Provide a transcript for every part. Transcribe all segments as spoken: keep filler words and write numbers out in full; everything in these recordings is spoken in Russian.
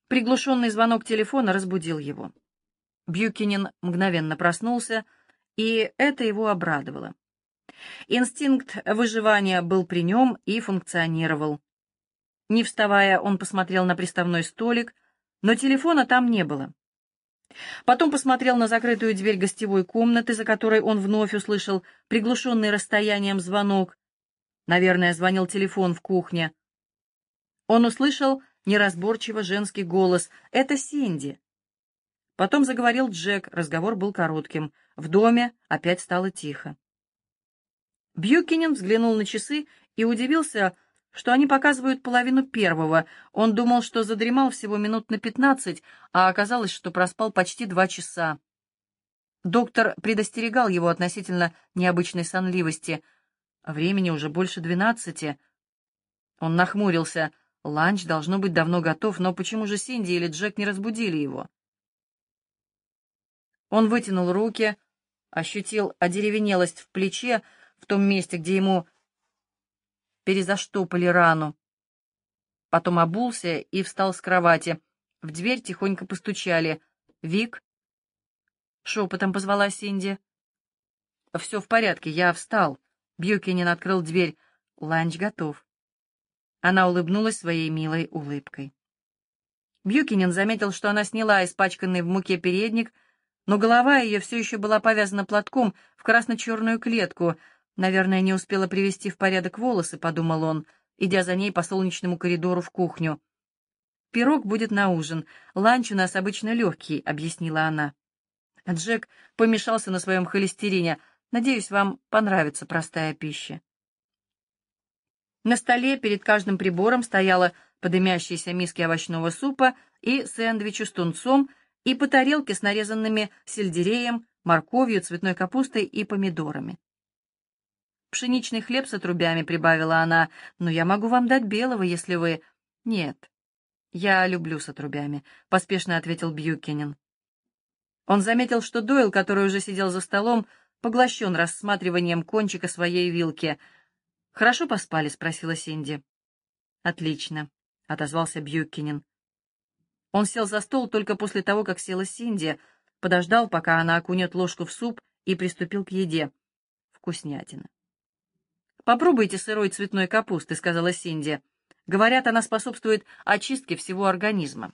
Приглушенный звонок телефона разбудил его. Бьюкенен мгновенно проснулся, и это его обрадовало. Инстинкт выживания был при нем и функционировал. Не вставая, он посмотрел на приставной столик, но телефона там не было. Потом посмотрел на закрытую дверь гостевой комнаты, за которой он вновь услышал приглушенный расстоянием звонок. Наверное, звонил телефон в кухне. Он услышал неразборчиво женский голос. «Это Синди». Потом заговорил Джек, разговор был коротким. В доме опять стало тихо. Бьюкенен взглянул на часы и удивился, что они показывают половину первого. Он думал, что задремал всего минут на пятнадцать, а оказалось, что проспал почти два часа. Доктор предостерегал его относительно необычной сонливости. Времени уже больше двенадцати. Он нахмурился. Ланч должно быть давно готов, но почему же Синди или Джек не разбудили его? Он вытянул руки, ощутил одеревенелость в плече, в том месте, где ему перезаштопали рану. Потом обулся и встал с кровати. В дверь тихонько постучали. «Вик?» — шепотом позвала Синди. «Все в порядке, я встал». Бьюкенен открыл дверь. «Ланч готов». Она улыбнулась своей милой улыбкой. Бьюкенен заметил, что она сняла испачканный в муке передник, но голова ее все еще была повязана платком в красно-черную клетку. «Наверное, не успела привести в порядок волосы», — подумал он, идя за ней по солнечному коридору в кухню. «Пирог будет на ужин. Ланч у нас обычно легкий», — объяснила она. Джек помешался на своем холестерине. «Надеюсь, вам понравится простая пища». На столе перед каждым прибором стояла по дымящейся миске овощного супа и сэндвичу с тунцом, и по тарелке с нарезанными сельдереем, морковью, цветной капустой и помидорами. «Пшеничный хлеб с отрубями», — прибавила она, — «но я могу вам дать белого, если вы...» «Нет, я люблю с отрубями», — поспешно ответил Бьюкенен. Он заметил, что Дойл, который уже сидел за столом, поглощен рассматриванием кончика своей вилки. «Хорошо поспали?» — спросила Синди. «Отлично», — отозвался Бьюкенен. Он сел за стол только после того, как села Синди, подождал, пока она окунет ложку в суп, и приступил к еде. Вкуснятина. «Попробуйте сырой цветной капусты», — сказала Синди. «Говорят, она способствует очистке всего организма».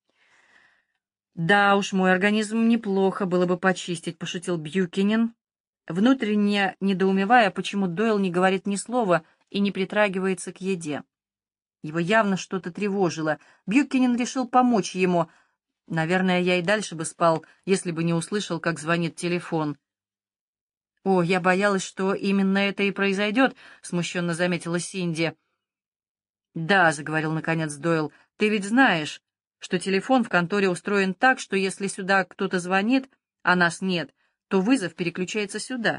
«Да уж, мой организм неплохо было бы почистить», — пошутил Бьюкенен, внутренне недоумевая, почему Дойл не говорит ни слова и не притрагивается к еде. Его явно что-то тревожило. Бьюкенен решил помочь ему. «Наверное, я и дальше бы спал, если бы не услышал, как звонит телефон». «О, я боялась, что именно это и произойдет», — смущенно заметила Синди. «Да», — заговорил наконец Дойл, — «ты ведь знаешь, что телефон в конторе устроен так, что если сюда кто-то звонит, а нас нет, то вызов переключается сюда».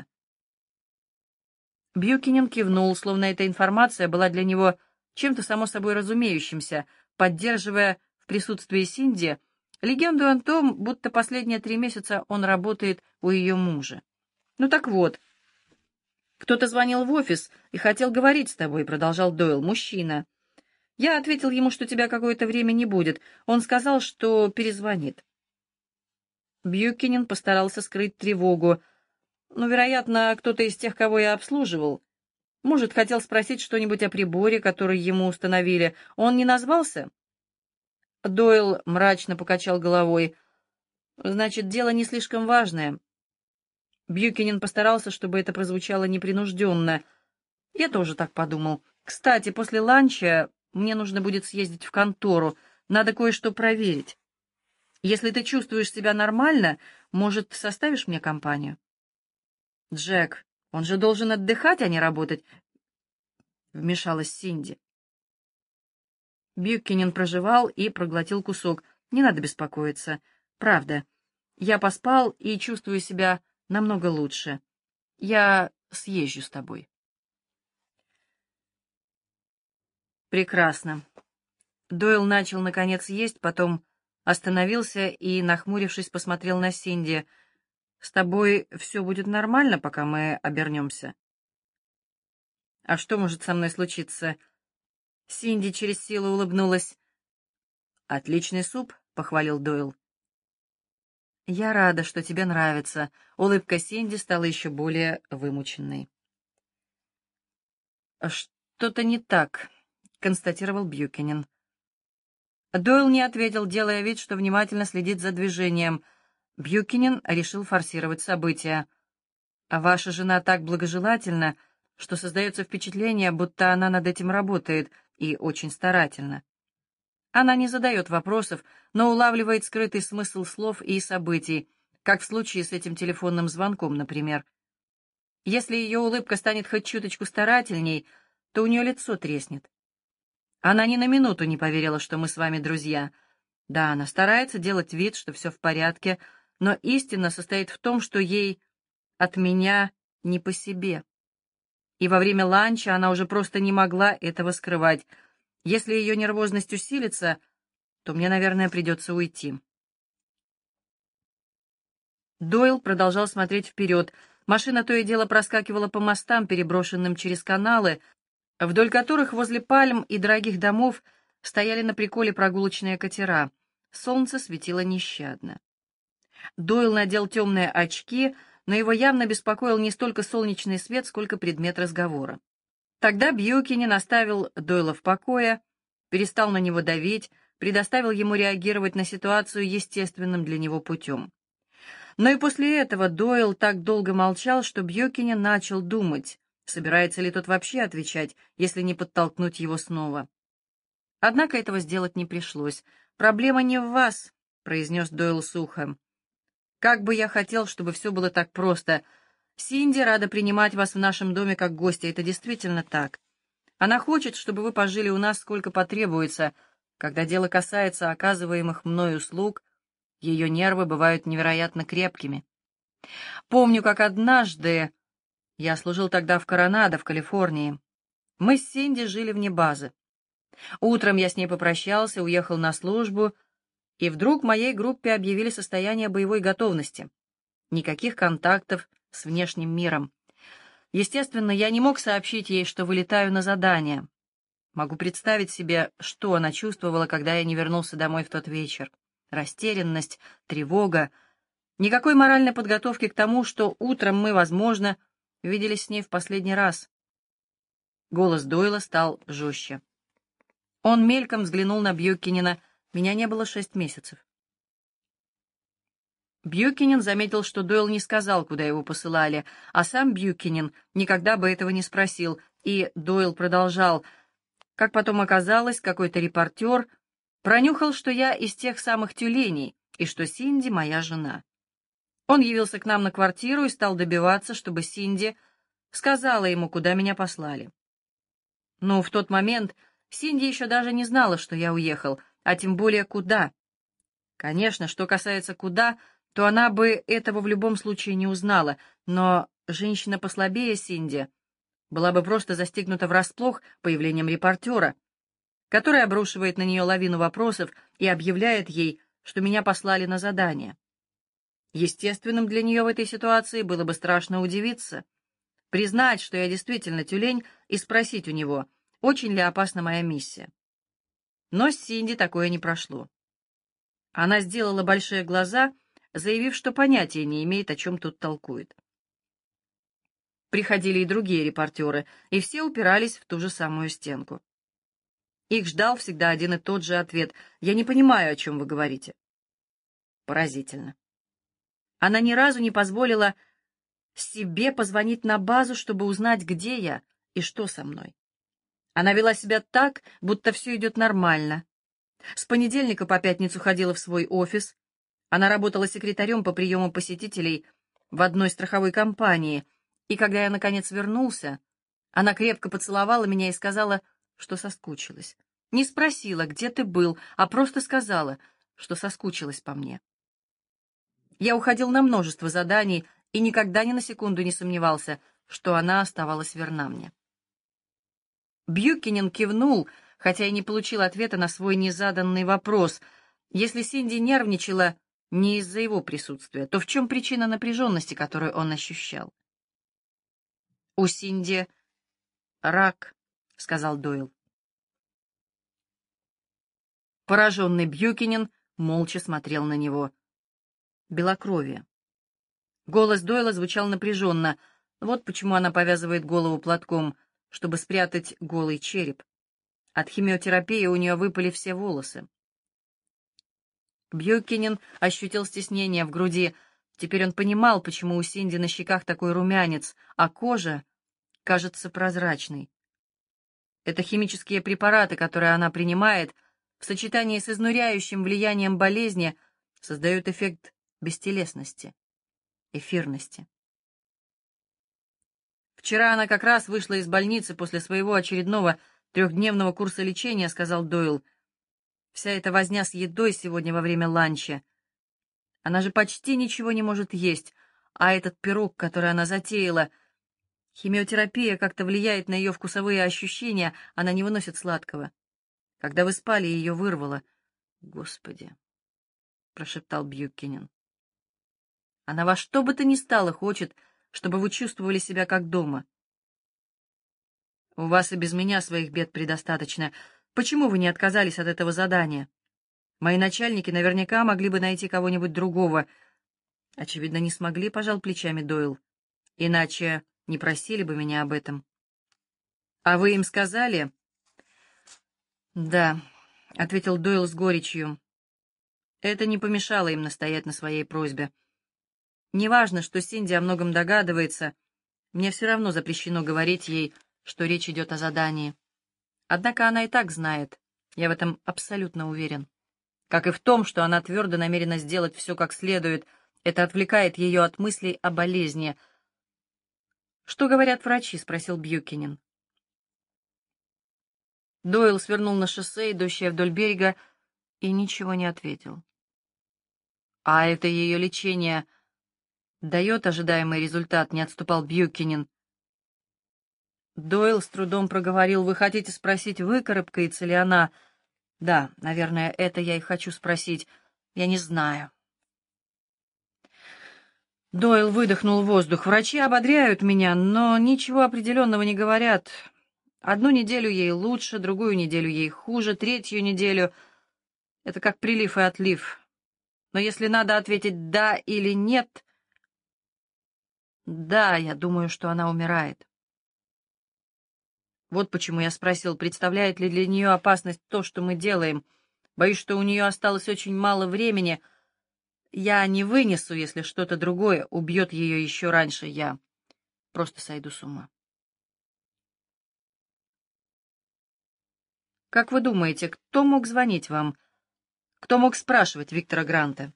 Бьюкенен кивнул, словно эта информация была для него чем-то само собой разумеющимся, поддерживая в присутствии Синди легенду о том, будто последние три месяца он работает у ее мужа. «Ну так вот, кто-то звонил в офис и хотел говорить с тобой», — продолжал Дойл, — «мужчина. Я ответил ему, что тебя какое-то время не будет. Он сказал, что перезвонит». Бьюкенен постарался скрыть тревогу. «Ну, вероятно, кто-то из тех, кого я обслуживал. Может, хотел спросить что-нибудь о приборе, который ему установили. Он не назвался?» Дойл мрачно покачал головой. «Значит, дело не слишком важное». Бьюкенен постарался, чтобы это прозвучало непринужденно. «Я тоже так подумал. Кстати, после ланча мне нужно будет съездить в контору. Надо кое-что проверить. Если ты чувствуешь себя нормально, может, составишь мне компанию?» «Джек, он же должен отдыхать, а не работать», — вмешалась Синди. Бьюкенен прожевал и проглотил кусок. «Не надо беспокоиться. Правда. Я поспал и чувствую себя намного лучше. Я съезжу с тобой». «Прекрасно». Дойл начал, наконец, есть, потом остановился и, нахмурившись, посмотрел на Синди. «С тобой все будет нормально, пока мы обернемся?» «А что может со мной случиться?» Синди через силу улыбнулась. «Отличный суп», — похвалил Дойл. «Я рада, что тебе нравится». Улыбка Синди стала еще более вымученной. «Что-то не так», — констатировал Бьюкенен. Дойл не ответил, делая вид, что внимательно следит за движением. Бьюкенен решил форсировать события. «Ваша жена так благожелательна, что создается впечатление, будто она над этим работает, и очень старательно. Она не задает вопросов, но улавливает скрытый смысл слов и событий, как в случае с этим телефонным звонком, например. Если ее улыбка станет хоть чуточку старательней, то у нее лицо треснет. Она ни на минуту не поверила, что мы с вами друзья. Да, она старается делать вид, что все в порядке, но истина состоит в том, что ей от меня не по себе. И во время ланча она уже просто не могла этого скрывать. Если ее нервозность усилится, то мне, наверное, придется уйти». Дойл продолжал смотреть вперед. Машина то и дело проскакивала по мостам, переброшенным через каналы, вдоль которых возле пальм и дорогих домов стояли на приколе прогулочные катера. Солнце светило нещадно. Дойл надел темные очки, но его явно беспокоил не столько солнечный свет, сколько предмет разговора. Тогда Бьюкенен оставил Дойла в покое, перестал на него давить, предоставил ему реагировать на ситуацию естественным для него путем. Но и после этого Дойл так долго молчал, что Бьюкенен начал думать, собирается ли тот вообще отвечать, если не подтолкнуть его снова. Однако этого сделать не пришлось. «Проблема не в вас», — произнес Дойл сухо. «Как бы я хотел, чтобы все было так просто. Синди рада принимать вас в нашем доме как гостя, это действительно так. Она хочет, чтобы вы пожили у нас сколько потребуется. Когда дело касается оказываемых мной услуг, ее нервы бывают невероятно крепкими. Помню, как однажды, я служил тогда в Коронадо, в Калифорнии, мы с Синди жили вне базы. Утром я с ней попрощался, уехал на службу, и вдруг моей группе объявили состояние боевой готовности. Никаких контактов с внешним миром. Естественно, я не мог сообщить ей, что вылетаю на задание. Могу представить себе, что она чувствовала, когда я не вернулся домой в тот вечер. Растерянность, тревога. Никакой моральной подготовки к тому, что утром мы, возможно, виделись с ней в последний раз. Голос Дойла стал жестче. Он мельком взглянул на Бьюкенена. Меня не было шесть месяцев. Бьюкенен заметил, что Дойл не сказал, куда его посылали, а сам Бьюкенен никогда бы этого не спросил, и Дойл продолжал. Как потом оказалось, какой-то репортер пронюхал, что я из тех самых тюленей, и что Синди моя жена. Он явился к нам на квартиру и стал добиваться, чтобы Синди сказала ему, куда меня послали. Но в тот момент Синди еще даже не знала, что я уехал, а тем более куда. Конечно, что касается куда, то она бы этого в любом случае не узнала, но женщина послабее Синди была бы просто застигнута врасплох появлением репортера, который обрушивает на нее лавину вопросов и объявляет ей, что меня послали на задание. Естественным для нее в этой ситуации было бы страшно удивиться, признать, что я действительно тюлень, и спросить у него, очень ли опасна моя миссия. Но с Синди такое не прошло. Она сделала большие глаза, заявив, что понятия не имеет, о чем тут толкует. Приходили и другие репортеры, и все упирались в ту же самую стенку. Их ждал всегда один и тот же ответ: «Я не понимаю, о чем вы говорите». Поразительно. Она ни разу не позволила себе позвонить на базу, чтобы узнать, где я и что со мной. Она вела себя так, будто все идет нормально. С понедельника по пятницу ходила в свой офис. Она работала секретарем по приему посетителей в одной страховой компании, и когда я, наконец, вернулся, она крепко поцеловала меня и сказала, что соскучилась. Не спросила, где ты был, а просто сказала, что соскучилась по мне. Я уходил на множество заданий и никогда ни на секунду не сомневался, что она оставалась верна мне. Бьюкенен кивнул, хотя и не получил ответа на свой незаданный вопрос. Если Синди нервничала не из-за его присутствия, то в чем причина напряженности, которую он ощущал? «У Синди рак», — сказал Дойл. Пораженный Бьюкинен молча смотрел на него. Белокровие. Голос Дойла звучал напряженно. Вот почему она повязывает голову платком, чтобы спрятать голый череп. От химиотерапии у нее выпали все волосы. Бьюкинен ощутил стеснение в груди. Теперь он понимал, почему у Синди на щеках такой румянец, а кожа кажется прозрачной. Это химические препараты, которые она принимает, в сочетании с изнуряющим влиянием болезни, создают эффект бестелесности, эфирности. «Вчера она как раз вышла из больницы после своего очередного трехдневного курса лечения», — сказал Дойл. «Вся эта возня с едой сегодня во время ланча. Она же почти ничего не может есть, а этот пирог, который она затеяла, химиотерапия как-то влияет на ее вкусовые ощущения, она не выносит сладкого. Когда вы спали, ее вырвало». «Господи», — прошептал Бьюкинен. «Она во что бы то ни стало хочет, чтобы вы чувствовали себя как дома. У вас и без меня своих бед предостаточно. Почему вы не отказались от этого задания? Мои начальники наверняка могли бы найти кого-нибудь другого». «Очевидно, не смогли», — пожал плечами Дойл. «Иначе не просили бы меня об этом». «А вы им сказали?» «Да», — ответил Дойл с горечью. «Это не помешало им настоять на своей просьбе. Неважно, что Синди о многом догадывается, мне все равно запрещено говорить ей, что речь идет о задании. Однако она и так знает, я в этом абсолютно уверен. Как и в том, что она твердо намерена сделать все как следует, это отвлекает ее от мыслей о болезни». «Что говорят врачи?» — спросил Бьюкинен. Дойл свернул на шоссе, идущее вдоль берега, и ничего не ответил. «А это ее лечение дает ожидаемый результат?» — не отступал Бьюкинен. Дойл с трудом проговорил: «Вы хотите спросить, выкарабкается ли она?» «Да, наверное, это я и хочу спросить. Я не знаю». Дойл выдохнул воздух. «Врачи ободряют меня, но ничего определенного не говорят. Одну неделю ей лучше, другую неделю ей хуже, третью неделю — это как прилив и отлив. Но если надо ответить «да» или «нет», да, я думаю, что она умирает. Вот почему я спросил, представляет ли для нее опасность то, что мы делаем. Боюсь, что у нее осталось очень мало времени. Я не вынесу, если что-то другое убьет ее еще раньше. Я просто сойду с ума». «Как вы думаете, кто мог звонить вам? Кто мог спрашивать Виктора Гранта?»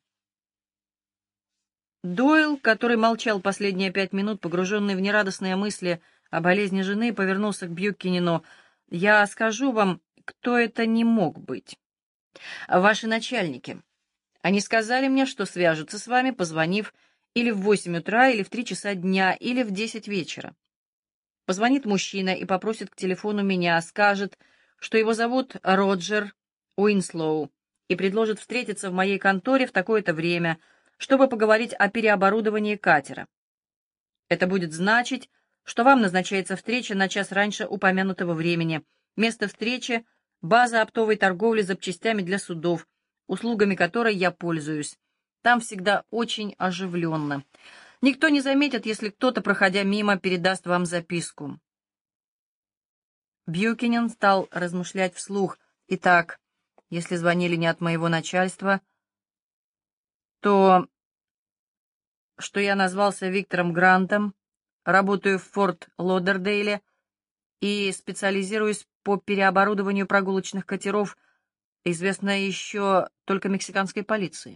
Дойл, который молчал последние пять минут, погруженный в нерадостные мысли о болезни жены, повернулся к Бьюкинену. «Я скажу вам, кто это не мог быть. Ваши начальники. Они сказали мне, что свяжутся с вами, позвонив или в восемь утра, или в три часа дня, или в десять вечера. Позвонит мужчина и попросит к телефону меня, скажет, что его зовут Роджер Уинслоу, и предложит встретиться в моей конторе в такое-то время, чтобы поговорить о переоборудовании катера. Это будет значить, что вам назначается встреча на час раньше упомянутого времени. Место встречи — база оптовой торговли запчастями для судов, услугами которой я пользуюсь. Там всегда очень оживленно. Никто не заметит, если кто-то, проходя мимо, передаст вам записку». Бьюкинен стал размышлять вслух. «Итак, если звонили не от моего начальства, то, что я назвался Виктором Грантом, работаю в Форт Лодердейле и специализируюсь по переоборудованию прогулочных катеров, известно еще только мексиканской полиции».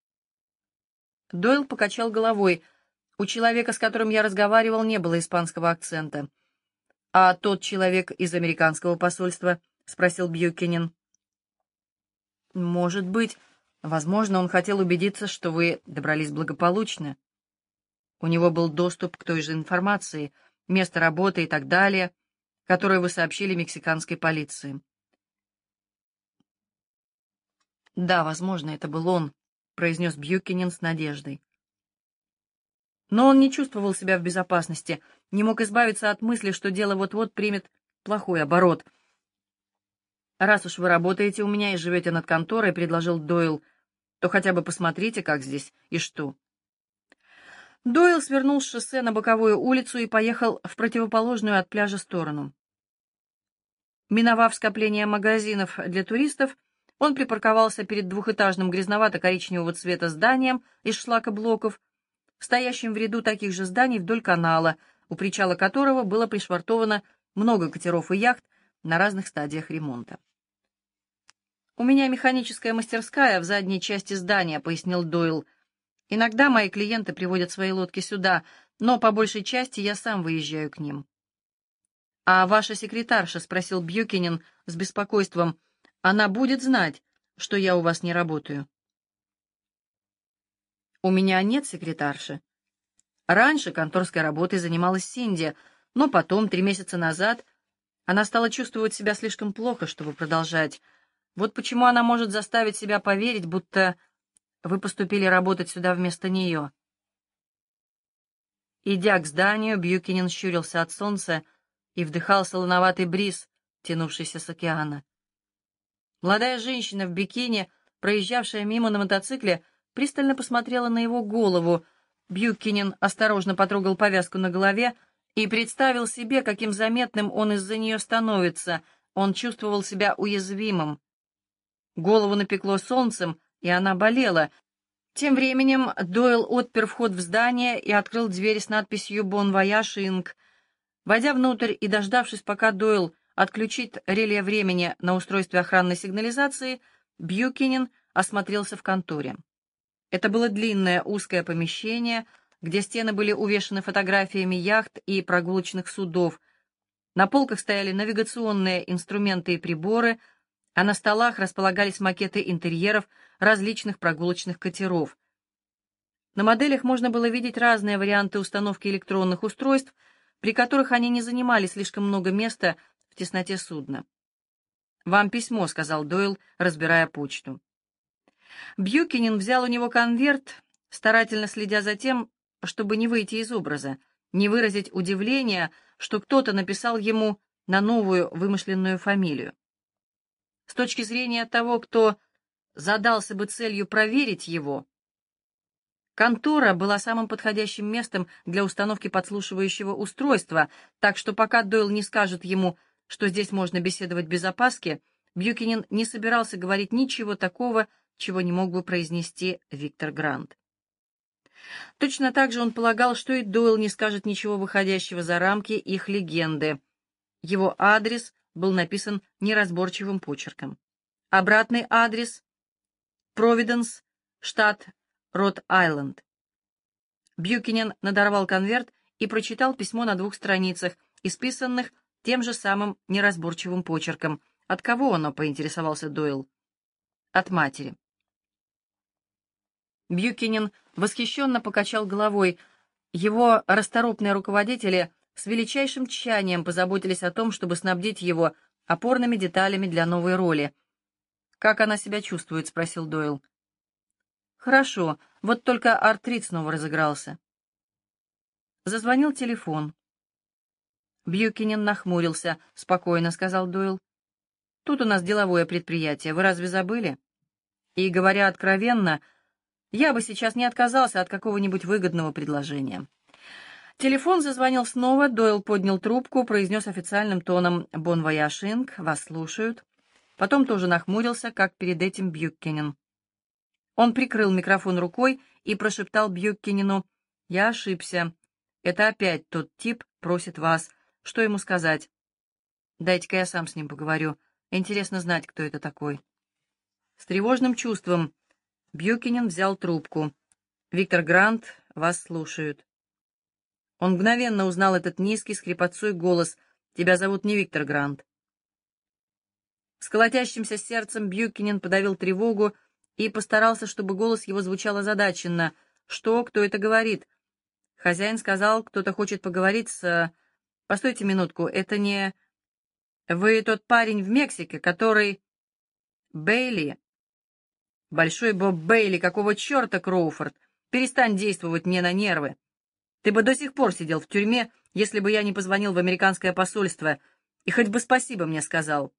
Дойл покачал головой. «У человека, с которым я разговаривал, не было испанского акцента». «А тот человек из американского посольства?» — спросил Бьюкинен. «Может быть. Возможно, он хотел убедиться, что вы добрались благополучно. У него был доступ к той же информации, место работы и так далее, которую вы сообщили мексиканской полиции». «Да, возможно, это был он», — произнес Бьюкинен с надеждой. Но он не чувствовал себя в безопасности, не мог избавиться от мысли, что дело вот-вот примет плохой оборот. «Раз уж вы работаете у меня и живете над конторой», — предложил Дойл, — «то хотя бы посмотрите, как здесь и что». Дойл свернул с шоссе на боковую улицу и поехал в противоположную от пляжа сторону. Миновав скопление магазинов для туристов, он припарковался перед двухэтажным грязновато-коричневого цвета зданием из шлакоблоков, стоящим в ряду таких же зданий вдоль канала, у причала которого было пришвартовано много катеров и яхт на разных стадиях ремонта. «У меня механическая мастерская в задней части здания», — пояснил Дойл. «Иногда мои клиенты приводят свои лодки сюда, но по большей части я сам выезжаю к ним». «А ваша секретарша?» — спросил Бьюкинен с беспокойством. «Она будет знать, что я у вас не работаю?» «У меня нет секретарши. Раньше конторской работой занималась Синди, но потом, три месяца назад, она стала чувствовать себя слишком плохо, чтобы продолжать. Вот почему она может заставить себя поверить, будто вы поступили работать сюда вместо нее». Идя к зданию, Бьюкинен щурился от солнца и вдыхал солоноватый бриз, тянувшийся с океана. Молодая женщина в бикини, проезжавшая мимо на мотоцикле, пристально посмотрела на его голову. Бьюкинен осторожно потрогал повязку на голове и представил себе, каким заметным он из-за нее становится. Он чувствовал себя уязвимым. Голову напекло солнцем, и она болела. Тем временем Дойл отпер вход в здание и открыл дверь с надписью «Bon Voyage Инк». Войдя внутрь и дождавшись, пока Дойл отключит реле времени на устройстве охранной сигнализации, Бьюкинен осмотрелся в конторе. Это было длинное узкое помещение, где стены были увешаны фотографиями яхт и прогулочных судов. На полках стояли навигационные инструменты и приборы, а на столах располагались макеты интерьеров различных прогулочных катеров. На моделях можно было видеть разные варианты установки электронных устройств, при которых они не занимали слишком много места в тесноте судна. «Вам письмо», — сказал Дойл, разбирая почту. Бьюкинен взял у него конверт, старательно следя за тем, чтобы не выйти из образа, не выразить удивления, что кто-то написал ему на новую вымышленную фамилию. С точки зрения того, кто задался бы целью проверить его, контора была самым подходящим местом для установки подслушивающего устройства, так что пока Дойл не скажет ему, что здесь можно беседовать без опаски, Бьюкинен не собирался говорить ничего такого, чего не мог бы произнести Виктор Грант. Точно так же он полагал, что и Дойл не скажет ничего выходящего за рамки их легенды. Его адрес был написан неразборчивым почерком. Обратный адрес — Провиденс, штат Род-Айленд. Бьюкинен надорвал конверт и прочитал письмо на двух страницах, исписанных тем же самым неразборчивым почерком. От кого оно, поинтересовался Дойл? От матери. Бьюкинен восхищенно покачал головой. Его расторопные руководители с величайшим тщанием позаботились о том, чтобы снабдить его опорными деталями для новой роли. «Как она себя чувствует?» — спросил Дойл. «Хорошо, вот только артрит снова разыгрался». Зазвонил телефон. Бьюкинен нахмурился. «Спокойно», — сказал Дойл. «Тут у нас деловое предприятие, вы разве забыли? И, говоря откровенно, я бы сейчас не отказался от какого-нибудь выгодного предложения». Телефон зазвонил снова, Дойл поднял трубку, произнес официальным тоном «Bon Voyage Инк, вас слушают». Потом тоже нахмурился, как перед этим Бьюкинен. Он прикрыл микрофон рукой и прошептал Бьюкинену: «Я ошибся. Это опять тот тип просит вас. Что ему сказать? Дайте-ка я сам с ним поговорю. Интересно знать, кто это такой». С тревожным чувством Бьюкинен взял трубку. «Виктор Грант, вас слушают». Он мгновенно узнал этот низкий, с хрипотцой голос. «Тебя зовут не Виктор Грант». С колотящимся сердцем Бьюкинен подавил тревогу и постарался, чтобы голос его звучал озадаченно. «Что? Кто это говорит?» «Хозяин сказал, кто-то хочет поговорить с...» «Постойте минутку, это не... Вы тот парень в Мексике, который...» «Бейли?» «Большой Боб Бейли, какого черта, Кроуфорд? Перестань действовать мне на нервы. Ты бы до сих пор сидел в тюрьме, если бы я не позвонил в американское посольство и хоть бы спасибо мне сказал.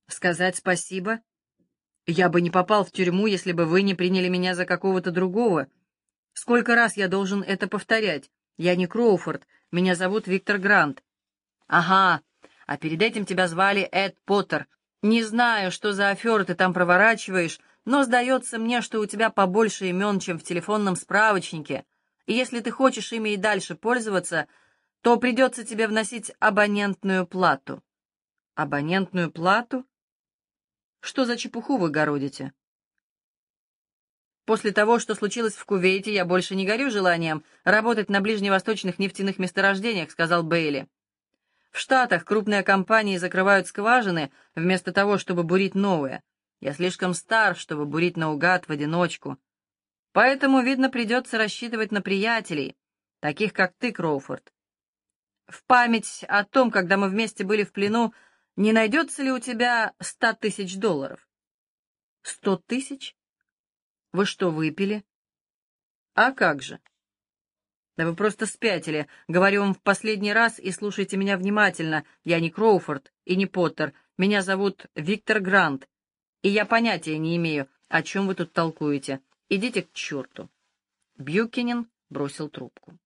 Сказать спасибо? Я бы не попал в тюрьму, если бы вы не приняли меня за какого-то другого. Сколько раз я должен это повторять? Я не Кроуфорд, меня зовут Виктор Грант. Ага, а перед этим тебя звали Эд Поттер. Не знаю, что за аферы ты там проворачиваешь, но сдается мне, что у тебя побольше имен, чем в телефонном справочнике. И если ты хочешь ими и дальше пользоваться, то придется тебе вносить абонентную плату. Абонентную плату? Что за чепуху вы городите? После того, что случилось в Кувейте, я больше не горю желанием работать на ближневосточных нефтяных месторождениях, сказал Бейли. В Штатах крупные компании закрывают скважины вместо того, чтобы бурить новые. Я слишком стар, чтобы бурить наугад в одиночку. Поэтому, видно, придется рассчитывать на приятелей, таких как ты, Кроуфорд. В память о том, когда мы вместе были в плену, не найдется ли у тебя ста тысяч долларов? Сто тысяч? Вы что, выпили? А как же? Да вы просто спятили. Говорю вам в последний раз и слушайте меня внимательно. Я не Кроуфорд и не Поттер. Меня зовут Виктор Грант. И я понятия не имею, о чем вы тут толкуете. Идите к черту. Бьюкинен бросил трубку.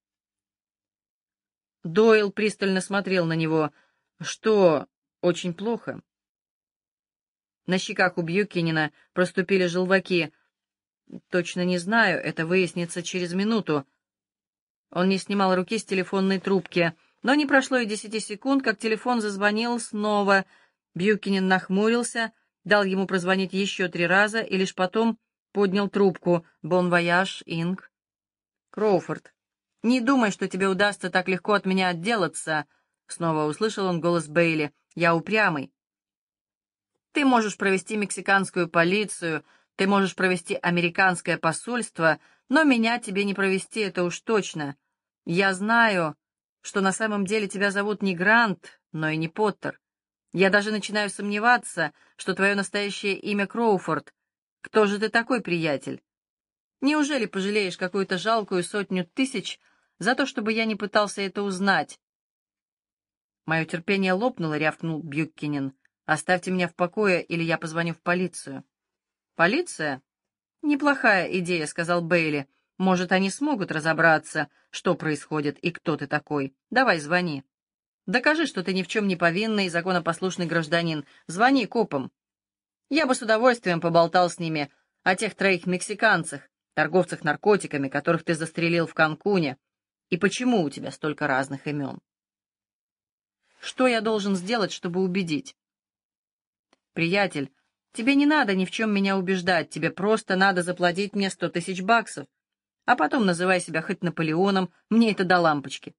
Дойл пристально смотрел на него. Что, очень плохо? На щеках у Бьюкинена проступили желваки. Точно не знаю, это выяснится через минуту. Он не снимал руки с телефонной трубки, но не прошло и десяти секунд, как телефон зазвонил снова. Бьюкинен нахмурился, дал ему прозвонить еще три раза и лишь потом поднял трубку. «Бон вояж, Инг». «Кроуфорд, не думай, что тебе удастся так легко от меня отделаться», — снова услышал он голос Бейли. «Я упрямый. Ты можешь провести мексиканскую полицию, ты можешь провести американское посольство, но меня тебе не провести, это уж точно. Я знаю, что на самом деле тебя зовут не Грант, но и не Поттер. Я даже начинаю сомневаться, что твое настоящее имя Кроуфорд. Кто же ты такой, приятель? Неужели пожалеешь какую-то жалкую сотню тысяч за то, чтобы я не пытался это узнать?» «Мое терпение лопнуло», — рявкнул Бьюкинен. «Оставьте меня в покое, или я позвоню в полицию». «Полиция? Неплохая идея», — сказал Бейли. «Может, они смогут разобраться, что происходит и кто ты такой. Давай, звони. Докажи, что ты ни в чем не повинный и законопослушный гражданин. Звони копам. Я бы с удовольствием поболтал с ними о тех троих мексиканцах, торговцах наркотиками, которых ты застрелил в Канкуне. И почему у тебя столько разных имен? Что я должен сделать, чтобы убедить?» «Приятель, тебе не надо ни в чем меня убеждать, тебе просто надо заплатить мне сто тысяч баксов, а потом называй себя хоть Наполеоном, мне это до лампочки».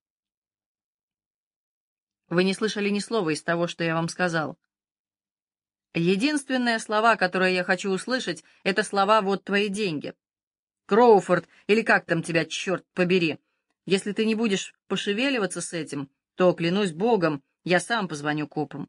Вы не слышали ни слова из того, что я вам сказал. Единственные слова, которые я хочу услышать, это слова «вот твои деньги». Кроуфорд, или как там тебя, черт побери, если ты не будешь пошевеливаться с этим, то, клянусь богом, я сам позвоню копам.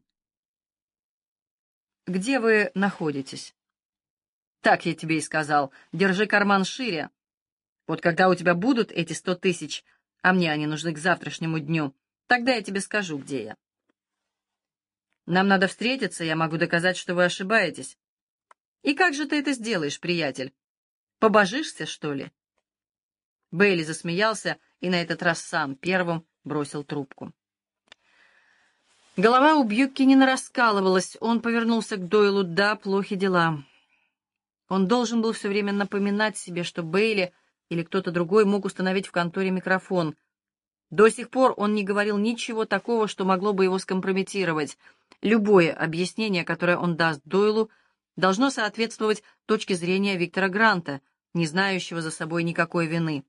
Где вы находитесь? Так я тебе и сказал. Держи карман шире. Вот когда у тебя будут эти сто тысяч, а мне они нужны к завтрашнему дню, тогда я тебе скажу, где я. Нам надо встретиться, я могу доказать, что вы ошибаетесь. И как же ты это сделаешь, приятель? Побожишься, что ли? Бейли засмеялся и на этот раз сам первым бросил трубку. Голова у Бьюкинена раскалывалась. Он повернулся к Дойлу. Да, плохи дела. Он должен был все время напоминать себе, что Бейли или кто-то другой мог установить в конторе микрофон. До сих пор он не говорил ничего такого, что могло бы его скомпрометировать. Любое объяснение, которое он даст Дойлу, должно соответствовать точке зрения Виктора Гранта, не знающего за собой никакой вины.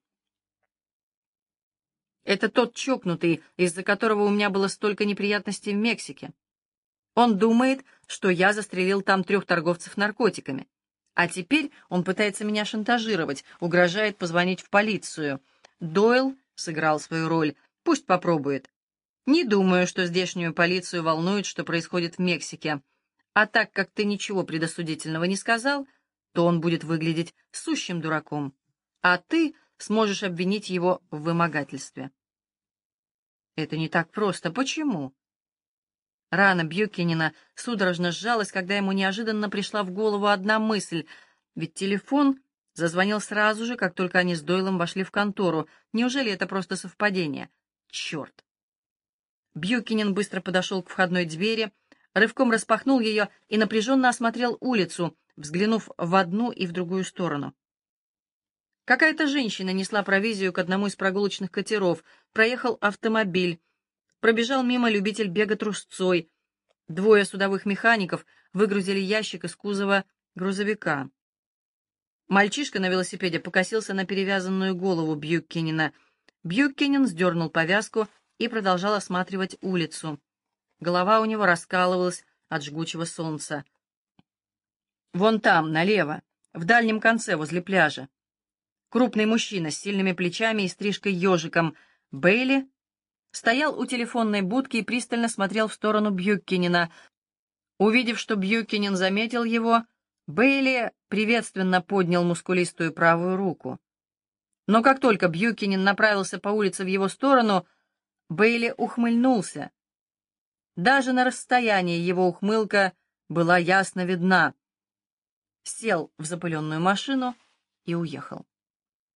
Это тот чокнутый, из-за которого у меня было столько неприятностей в Мексике. Он думает, что я застрелил там трех торговцев наркотиками. А теперь он пытается меня шантажировать, угрожает позвонить в полицию. Дойл сыграл свою роль. Пусть попробует. Не думаю, что здешнюю полицию волнует, что происходит в Мексике. А так как ты ничего предосудительного не сказал, то он будет выглядеть сущим дураком. А ты сможешь обвинить его в вымогательстве. Это не так просто. Почему? Рана Бьюкинена судорожно сжалась, когда ему неожиданно пришла в голову одна мысль. Ведь телефон зазвонил сразу же, как только они с Дойлом вошли в контору. Неужели это просто совпадение? Черт! Бьюкинен быстро подошел к входной двери, рывком распахнул ее и напряженно осмотрел улицу, взглянув в одну и в другую сторону. Какая-то женщина несла провизию к одному из прогулочных катеров, проехал автомобиль, пробежал мимо любитель бега трусцой. Двое судовых механиков выгрузили ящик из кузова грузовика. Мальчишка на велосипеде покосился на перевязанную голову Бьюкинена. Бьюкинен сдернул повязку и продолжал осматривать улицу. Голова у него раскалывалась от жгучего солнца. Вон там, налево, в дальнем конце, возле пляжа. Крупный мужчина с сильными плечами и стрижкой ежиком, Бейли, стоял у телефонной будки и пристально смотрел в сторону Бьюкинена. Увидев, что Бьюкинен заметил его, Бейли приветственно поднял мускулистую правую руку. Но как только Бьюкинен направился по улице в его сторону, Бейли ухмыльнулся. Даже на расстоянии его ухмылка была ясно видна. Сел в запыленную машину и уехал.